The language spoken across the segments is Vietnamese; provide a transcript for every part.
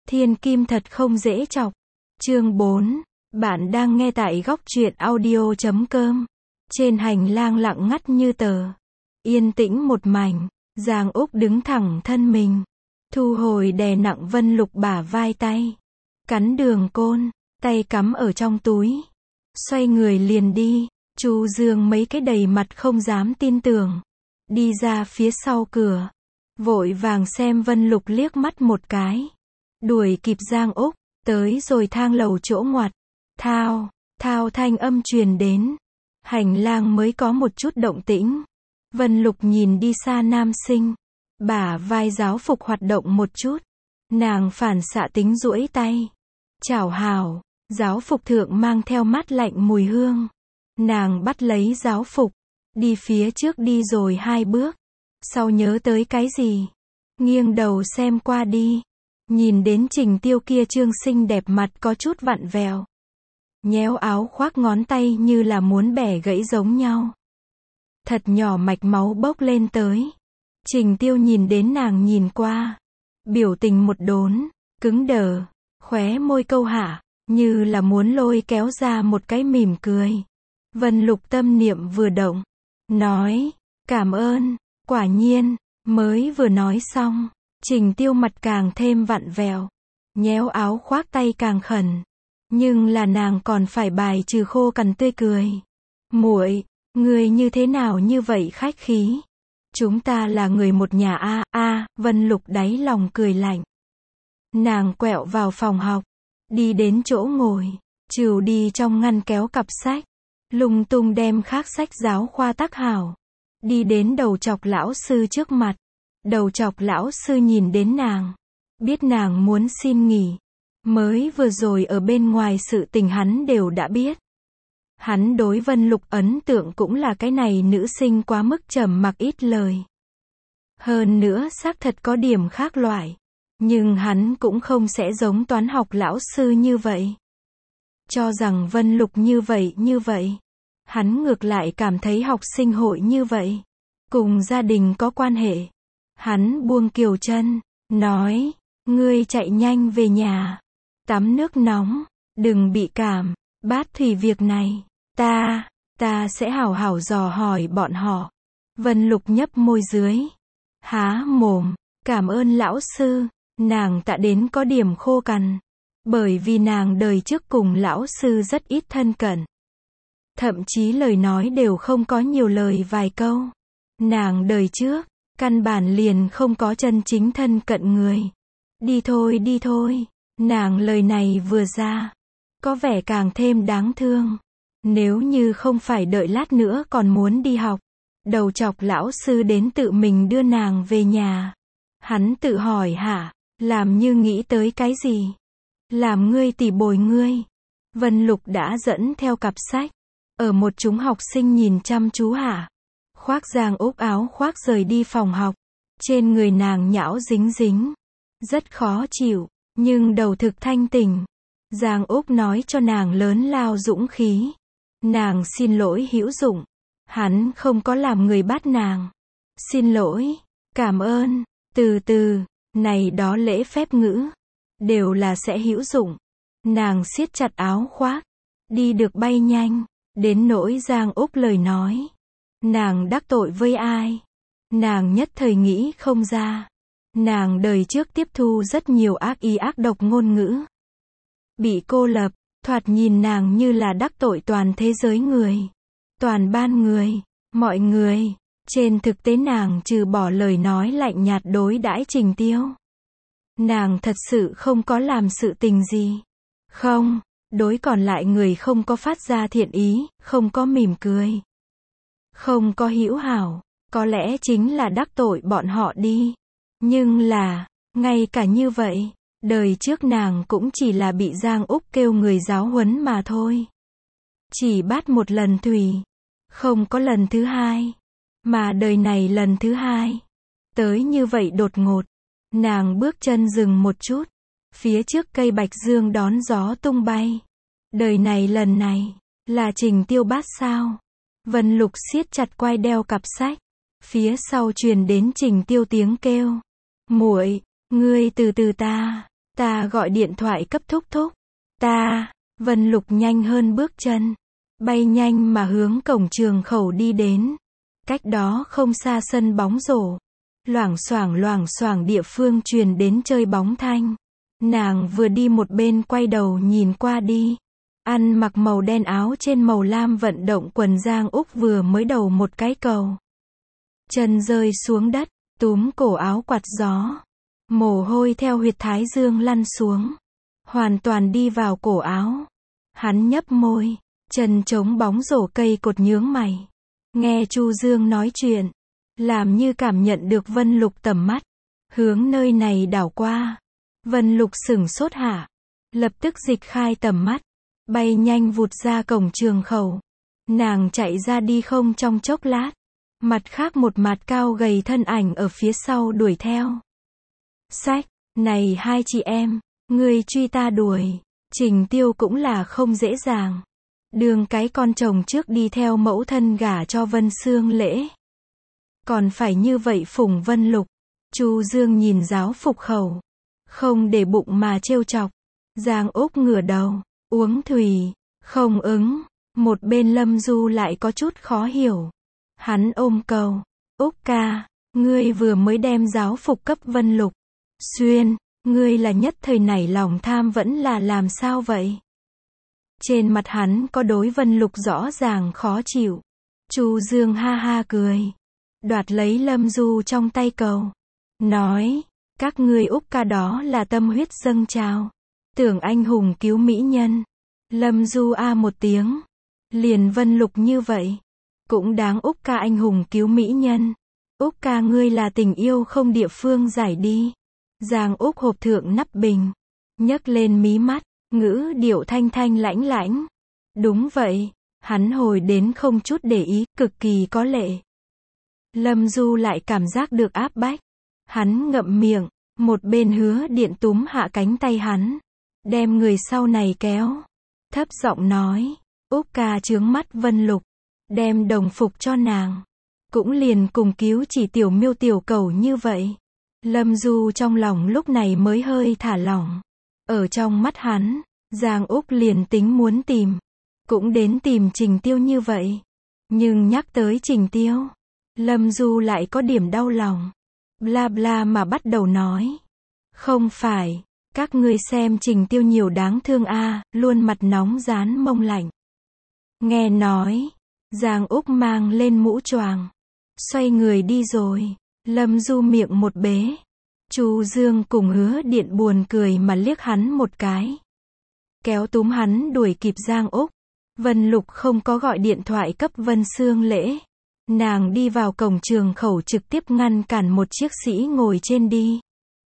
Thiên kim thật không dễ chọc. Chương 4. Bạn đang nghe tại góc truyện audio.com. Trên hành lang lặng ngắt như tờ. Yên tĩnh một mảnh. Giang Úc đứng thẳng thân mình. Thu hồi đè nặng Vân Lục bả vai tay. Cắn đường côn. Tay cắm ở trong túi. Xoay người liền đi. Chu Dương mấy cái đầy mặt không dám tin tưởng. Đi ra phía sau cửa. Vội vàng xem Vân Lục liếc mắt một cái. Đuổi kịp Giang Úc. Tới rồi thang lầu chỗ ngoặt. Thao thanh âm truyền đến. Hành lang mới có một chút động tĩnh. Vân Lục nhìn đi xa nam sinh. Bả vai giáo phục hoạt động một chút. Nàng phản xạ tính duỗi tay. Chào hào. Giáo phục thượng mang theo mát lạnh mùi hương. Nàng bắt lấy giáo phục. Đi phía trước đi rồi 2 bước. Sau nhớ tới cái gì. Nghiêng đầu xem qua đi. Nhìn đến Trình Tiêu kia trương xinh đẹp mặt có chút vặn vẹo. Nhéo áo khoác ngón tay như là muốn bẻ gãy giống nhau. Thật nhỏ mạch máu bốc lên tới. Trình Tiêu nhìn đến nàng nhìn qua. Biểu tình một đốn, cứng đờ, khóe môi câu hạ, như là muốn lôi kéo ra một cái mỉm cười. Vân Lục tâm niệm vừa động. Nói, cảm ơn, quả nhiên, mới vừa nói xong. Trình Tiêu mặt càng thêm vặn vẹo. Nhéo áo khoác tay càng khẩn. Nhưng là nàng còn phải bài trừ khô cằn tươi cười. Muội, người như thế nào như vậy khách khí? Chúng ta là người một nhà Vân Lục đáy lòng cười lạnh. Nàng quẹo vào phòng học. Đi đến chỗ ngồi. Trừ đi trong ngăn kéo cặp sách. Lung tung đem khác sách giáo khoa tác hảo. Đi đến đầu chọc lão sư trước mặt. Đầu chọc lão sư nhìn đến nàng. Biết nàng muốn xin nghỉ. Mới vừa rồi ở bên ngoài sự tình hắn đều đã biết. Hắn đối Vân Lục ấn tượng cũng là cái này nữ sinh quá mức trầm mặc ít lời. Hơn nữa xác thật có điểm khác loại. Nhưng hắn cũng không sẽ giống toán học lão sư như vậy. Cho rằng Vân Lục như vậy. Hắn ngược lại cảm thấy học sinh hội như vậy. Cùng gia đình có quan hệ. Hắn buông kiều chân, nói, ngươi chạy nhanh về nhà. Tắm nước nóng, đừng bị cảm, bát thủy việc này, ta sẽ hảo hảo dò hỏi bọn họ. Vân Lục nhấp môi dưới. Há mồm, cảm ơn lão sư, nàng tạ đến có điểm khô cằn. Bởi vì nàng đời trước cùng lão sư rất ít thân cận. Thậm chí lời nói đều không có nhiều lời vài câu. Nàng đời trước, căn bản liền không có chân chính thân cận người. Đi thôi, nàng lời này vừa ra. Có vẻ càng thêm đáng thương. Nếu như không phải đợi lát nữa còn muốn đi học. Đầu chọc lão sư đến tự mình đưa nàng về nhà. Hắn tự hỏi hả, làm như nghĩ tới cái gì? Làm ngươi tỉ bồi ngươi. Vân Lục đã dẫn theo cặp sách. Ở một chúng học sinh nhìn chăm chú hả. Khoác Giang Úc áo khoác rời đi phòng học. Trên người nàng nhão dính. Rất khó chịu, nhưng đầu thực thanh tỉnh. Giang Úc nói cho nàng lớn lao dũng khí. Nàng xin lỗi hữu dụng. Hắn không có làm người bắt nàng. Xin lỗi, cảm ơn, từ, này đó lễ phép ngữ. Đều là sẽ hữu dụng. Nàng siết chặt áo khoác. Đi được bay nhanh. Đến nỗi Giang Úc lời nói. Nàng đắc tội với ai? Nàng nhất thời nghĩ không ra. Nàng đời trước tiếp thu rất nhiều ác ý ác độc ngôn ngữ. Bị cô lập, thoạt nhìn nàng như là đắc tội toàn thế giới người. Toàn ban người, mọi người. Trên thực tế nàng trừ bỏ lời nói lạnh nhạt đối đãi Trình Tiêu. Nàng thật sự không có làm sự tình gì. Không, đối còn lại người không có phát ra thiện ý, không có mỉm cười. Không có hữu hảo, có lẽ chính là đắc tội bọn họ đi. Nhưng là, ngay cả như vậy, đời trước nàng cũng chỉ là bị Giang Úc kêu người giáo huấn mà thôi. Chỉ bắt một lần thủy, không có lần thứ hai. Mà đời này lần thứ hai. Tới như vậy đột ngột. Nàng bước chân dừng một chút. Phía trước cây bạch dương đón gió tung bay. Đời này lần này, là Trình Tiêu bắt sao? Vân Lục siết chặt quai đeo cặp sách. Phía sau truyền đến Trình Tiêu tiếng kêu. Muội, ngươi từ từ ta Ta gọi điện thoại cấp thúc thúc. Ta, Vân Lục nhanh hơn bước chân. Bay nhanh mà hướng cổng trường khẩu đi đến. Cách đó không xa sân bóng rổ. Loảng xoảng địa phương truyền đến chơi bóng thanh. Nàng vừa đi một bên quay đầu nhìn qua đi. Ăn mặc màu đen áo trên màu lam vận động quần Giang Úc vừa mới đầu một cái cầu. Chân rơi xuống đất, túm cổ áo quạt gió. Mồ hôi theo huyệt thái dương lăn xuống. Hoàn toàn đi vào cổ áo. Hắn nhấp môi, chân chống bóng rổ cây cột nhướng mày. Nghe Chu Dương nói chuyện, làm như cảm nhận được Vân Lục tầm mắt. Hướng nơi này đảo qua. Vân Lục sửng sốt hạ. Lập tức dịch khai tầm mắt. Bay nhanh vụt ra cổng trường khẩu. Nàng chạy ra đi không trong chốc lát. Mặt khác một mặt cao gầy thân ảnh ở phía sau đuổi theo. Sách, này hai chị em, người truy ta đuổi. Trình Tiêu cũng là không dễ dàng. Đường cái con chồng trước đi theo mẫu thân gả cho Vân Sương Lễ. Còn phải như vậy phủng Vân Lục. Chu Dương nhìn giáo phục khẩu. Không để bụng mà trêu chọc. Giang Úc ngửa đầu, uống thủy, không ứng. Một bên Lâm Du lại có chút khó hiểu. Hắn ôm cầu. Úc ca, ngươi vừa mới đem giáo phục cấp Vân Lục. Xuyên, ngươi là nhất thời nảy lòng tham vẫn là làm sao vậy? Trên mặt hắn có đối Vân Lục rõ ràng khó chịu. Chu Dương ha ha cười. Đoạt lấy Lâm Du trong tay cầu. Nói, các ngươi Úc ca đó là tâm huyết dâng trào. Tưởng anh hùng cứu mỹ nhân. Lâm Du a một tiếng. Liền Vân Lục như vậy. Cũng đáng Úc ca anh hùng cứu mỹ nhân. Úc ca ngươi là tình yêu không địa phương giải đi. Giang Úc hộp thượng nắp bình. Nhấc lên mí mắt. Ngữ điệu thanh thanh lãnh lãnh. Đúng vậy. Hắn hồi đến không chút để ý, cực kỳ có lệ. Lâm Du lại cảm giác được áp bách. Hắn ngậm miệng. Một bên Hứa Điện túm hạ cánh tay hắn. Đem người sau này kéo. Thấp giọng nói. Úc ca chướng mắt Vân Lục. Đem đồng phục cho nàng. Cũng liền cùng cứu chỉ tiểu miêu tiểu cầu như vậy. Lâm Du trong lòng lúc này mới hơi thả lỏng. Ở trong mắt hắn, Giang Úc liền tính muốn tìm. Cũng đến tìm Trình Tiêu như vậy. Nhưng nhắc tới Trình Tiêu, Lâm Du lại có điểm đau lòng. Bla bla mà bắt đầu nói. Không phải, các ngươi xem Trình Tiêu nhiều đáng thương a, luôn mặt nóng rán mông lạnh. Nghe nói, Giang Úc mang lên mũ choàng, xoay người đi rồi. Lâm Du miệng một bế. Chu Dương cùng Hứa Điện buồn cười mà liếc hắn một cái. Kéo túm hắn đuổi kịp Giang Úc. Vân Lục không có gọi điện thoại cấp Vân Sương Lễ. Nàng đi vào cổng trường khẩu trực tiếp ngăn cản một chiếc sĩ ngồi trên đi.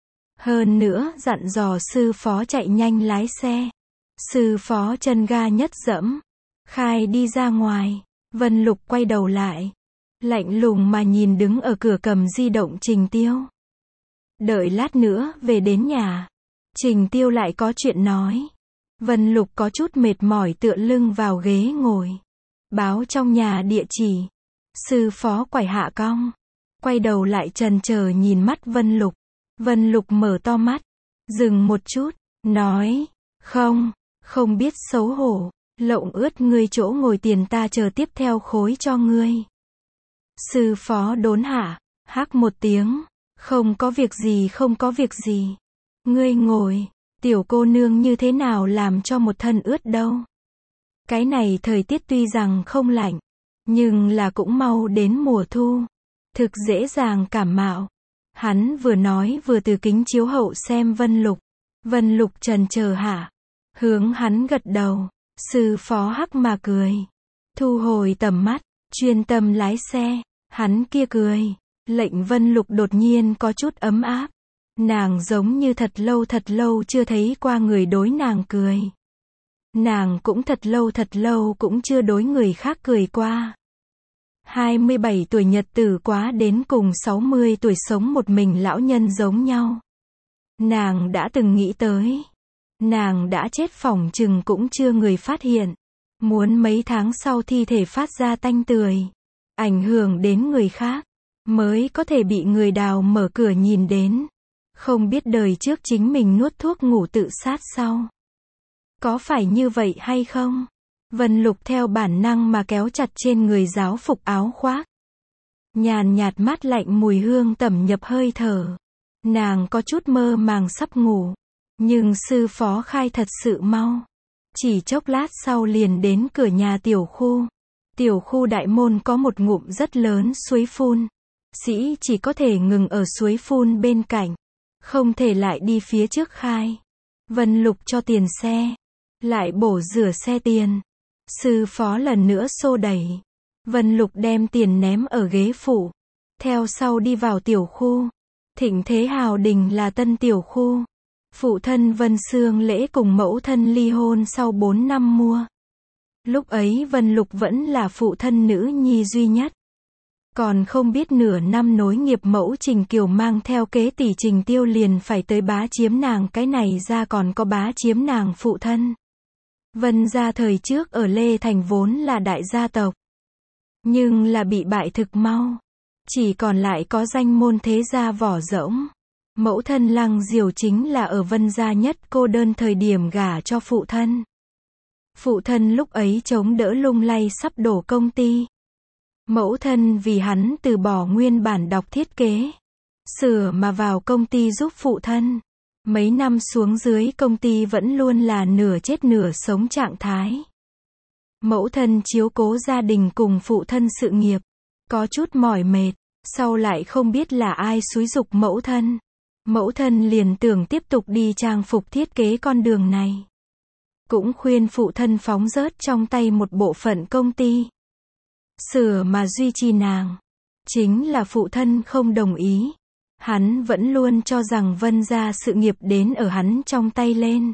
Hơn nữa dặn dò sư phó chạy nhanh lái xe. Sư phó chân ga nhất dẫm. Khai đi ra ngoài. Vân Lục quay đầu lại. Lạnh lùng mà nhìn đứng ở cửa cầm di động Trình Tiêu. Đợi lát nữa về đến nhà. Trình Tiêu lại có chuyện nói. Vân Lục có chút mệt mỏi tựa lưng vào ghế ngồi. Báo trong nhà địa chỉ. Sư phó quải hạ cong. Quay đầu lại trần chờ nhìn mắt Vân Lục. Vân Lục mở to mắt. Dừng một chút. Nói. Không biết xấu hổ. Lộng ướt ngươi chỗ ngồi tiền ta chờ tiếp theo khối cho ngươi. Sư phó đốn hạ. Hắc một tiếng. Không có việc gì. Ngươi ngồi. Tiểu cô nương như thế nào làm cho một thân ướt đâu. Cái này thời tiết tuy rằng không lạnh. Nhưng là cũng mau đến mùa thu. Thực dễ dàng cảm mạo. Hắn vừa nói vừa từ kính chiếu hậu xem Vân Lục. Vân Lục trần chờ hạ. Hướng hắn gật đầu. Sư phó hắc mà cười. Thu hồi tầm mắt. Chuyên tâm lái xe. Hắn kia cười. Lệnh Vân Lục đột nhiên có chút ấm áp. Nàng giống như thật lâu chưa thấy qua người đối nàng cười. Nàng cũng thật lâu cũng chưa đối người khác cười qua. 27 tuổi nhật tử quá đến cùng 60 tuổi sống một mình lão nhân giống nhau. Nàng đã từng nghĩ tới. Nàng đã chết phỏng chừng cũng chưa người phát hiện. Muốn mấy tháng sau thi thể phát ra tanh tưởi. Ảnh hưởng đến người khác. Mới có thể bị người đào mở cửa nhìn đến. Không biết đời trước chính mình nuốt thuốc ngủ tự sát sau. Có phải như vậy hay không? Vân Lục theo bản năng mà kéo chặt trên người giáo phục áo khoác. Nhàn nhạt mát lạnh mùi hương tẩm nhập hơi thở. Nàng có chút mơ màng sắp ngủ. Nhưng sư phó khai thật sự mau. Chỉ chốc lát sau liền đến cửa nhà tiểu khu. Tiểu khu đại môn có một ngụm rất lớn suối phun. Sĩ chỉ có thể ngừng ở suối phun bên cạnh. Không thể lại đi phía trước khai. Vân Lục cho tiền xe. Lại bổ rửa xe tiền. Sư phó lần nữa xô đẩy. Vân Lục đem tiền ném ở ghế phụ. Theo sau đi vào tiểu khu. Thịnh Thế Hào Đình là tân tiểu khu. Phụ thân Vân Sương Lễ cùng mẫu thân ly hôn sau 4 năm mua. Lúc ấy Vân Lục vẫn là phụ thân nữ nhi duy nhất. Còn không biết nửa năm nối nghiệp mẫu Trình Kiều mang theo kế tỷ Trình Tiêu liền phải tới bá chiếm nàng, cái này ra còn có bá chiếm nàng phụ thân. Vân gia thời trước ở Lê Thành vốn là đại gia tộc. Nhưng là bị bại thực mau. Chỉ còn lại có danh môn thế gia vỏ rỗng. Mẫu thân Lăng Diều chính là ở Vân gia nhất cô đơn thời điểm gả cho phụ thân. Phụ thân lúc ấy chống đỡ lung lay sắp đổ công ty. Mẫu thân vì hắn từ bỏ nguyên bản đọc thiết kế. Sửa mà vào công ty giúp phụ thân. Mấy năm xuống dưới công ty vẫn luôn là nửa chết nửa sống trạng thái. Mẫu thân chiếu cố gia đình cùng phụ thân sự nghiệp. Có chút mỏi mệt. Sau lại không biết là ai xúi giục mẫu thân. Mẫu thân liền tưởng tiếp tục đi trang phục thiết kế con đường này. Cũng khuyên phụ thân phóng rớt trong tay một bộ phận công ty. Sửa mà duy trì nàng. Chính là phụ thân không đồng ý. Hắn vẫn luôn cho rằng Vân gia sự nghiệp đến ở hắn trong tay lên.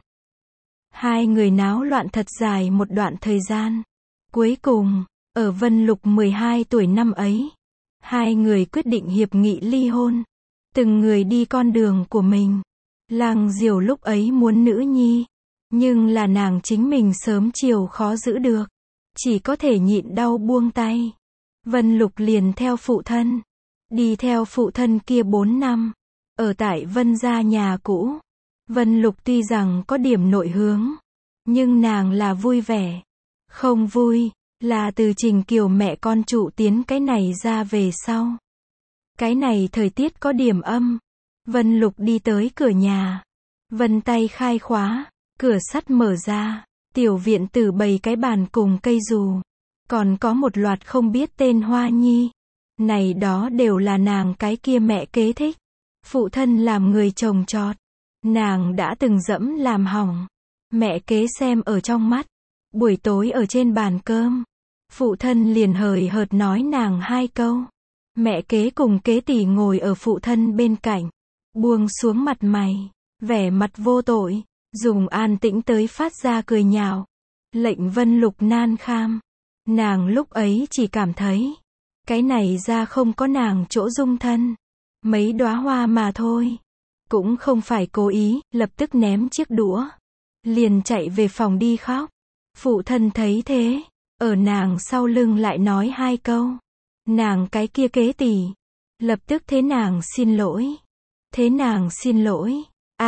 Hai người náo loạn thật dài một đoạn thời gian. Cuối cùng, ở Vân Lục 12 tuổi năm ấy, hai người quyết định hiệp nghị ly hôn. Từng người đi con đường của mình. Lăng Diều lúc ấy muốn nữ nhi. Nhưng là nàng chính mình sớm chiều khó giữ được. Chỉ có thể nhịn đau buông tay. Vân Lục liền theo phụ thân. Đi theo phụ thân kia 4 năm. Ở tại Vân gia nhà cũ. Vân Lục tuy rằng có điểm nội hướng. Nhưng nàng là vui vẻ. Không vui, là từ Trình Kiều mẹ con trụ tiến cái này ra về sau. Cái này thời tiết có điểm âm. Vân Lục đi tới cửa nhà. Vân tay khai khóa. Cửa sắt mở ra. Tiểu viện tử bày cái bàn cùng cây dù. Còn có một loạt không biết tên hoa nhi. Này đó đều là nàng cái kia mẹ kế thích. Phụ thân làm người trồng trọt. Nàng đã từng dẫm làm hỏng. Mẹ kế xem ở trong mắt. Buổi tối ở trên bàn cơm. Phụ thân liền hời hợt nói nàng 2 câu. Mẹ kế cùng kế tỷ ngồi ở phụ thân bên cạnh. Buông xuống mặt mày. Vẻ mặt vô tội. Dùng an tĩnh tới phát ra cười nhạo. Lệnh Vân Lục nan kham. Nàng lúc ấy chỉ cảm thấy. Cái này ra không có nàng chỗ dung thân. Mấy đóa hoa mà thôi. Cũng không phải cố ý, lập tức ném chiếc đũa. Liền chạy về phòng đi khóc. Phụ thân thấy thế. Ở nàng sau lưng lại nói 2 câu. Nàng cái kia kế tỷ. Lập tức thế nàng xin lỗi. Thế nàng xin lỗi.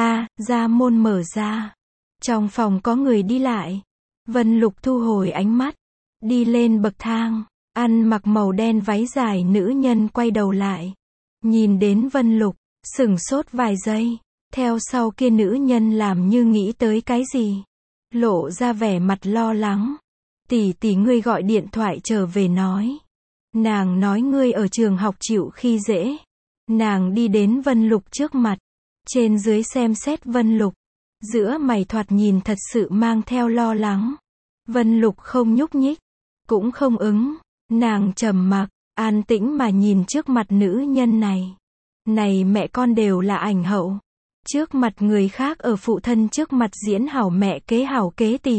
Ra môn mở ra. Trong phòng có người đi lại. Vân Lục thu hồi ánh mắt. Đi lên bậc thang. Ăn mặc màu đen váy dài nữ nhân quay đầu lại. Nhìn đến Vân Lục. Sửng sốt vài giây. Theo sau kia nữ nhân làm như nghĩ tới cái gì. Lộ ra vẻ mặt lo lắng. Tỷ ngươi gọi điện thoại trở về nói. Nàng nói ngươi ở trường học chịu khi dễ. Nàng đi đến Vân Lục trước mặt. Trên dưới xem xét Vân Lục. Giữa mày thoạt nhìn thật sự mang theo lo lắng. Vân Lục không nhúc nhích. Cũng không ứng. Nàng trầm mặc. An tĩnh mà nhìn trước mặt nữ nhân này. Này mẹ con đều là ảnh hậu. Trước mặt người khác ở phụ thân trước mặt diễn hảo mẹ kế hảo kế tỷ.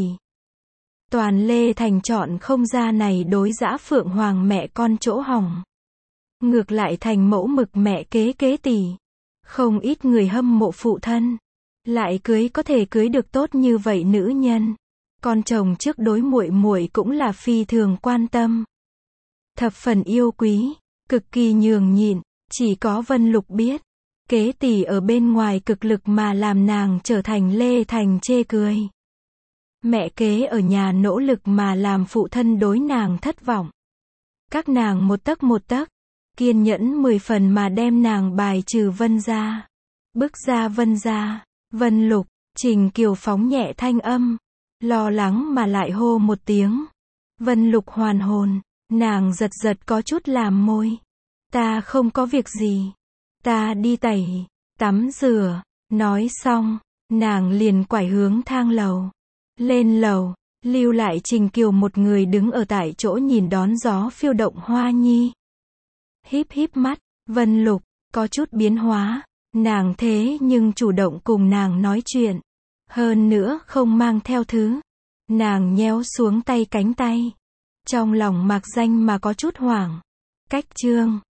Toàn Lê Thành chọn không ra này đối dã Phượng Hoàng mẹ con chỗ hỏng. Ngược lại thành mẫu mực mẹ kế kế tỷ. Không ít người hâm mộ phụ thân. Lại cưới có thể cưới được tốt như vậy nữ nhân. Con chồng trước đối muội muội cũng là phi thường quan tâm. Thập phần yêu quý. Cực kỳ nhường nhịn. Chỉ có Vân Lục biết. Kế tỷ ở bên ngoài cực lực mà làm nàng trở thành Lê Thành chê cười. Mẹ kế ở nhà nỗ lực mà làm phụ thân đối nàng thất vọng. Các nàng một tấc, kiên nhẫn 10 phần mà đem nàng bài trừ Vân gia. Bức ra Vân gia, Vân Lục, Trình Kiều phóng nhẹ thanh âm, lo lắng mà lại hô một tiếng. Vân Lục hoàn hồn, nàng giật giật có chút làm môi. Ta không có việc gì. Ta đi tẩy, tắm rửa. Nói xong, nàng liền quải hướng thang lầu. Lên lầu, lưu lại Trình Kiều một người đứng ở tại chỗ nhìn đón gió phiêu động hoa nhi. Híp híp mắt, Vân Lục, có chút biến hóa. Nàng thế nhưng chủ động cùng nàng nói chuyện. Hơn nữa không mang theo thứ. Nàng nhéo xuống tay cánh tay. Trong lòng mạc danh mà có chút hoảng. Cách chương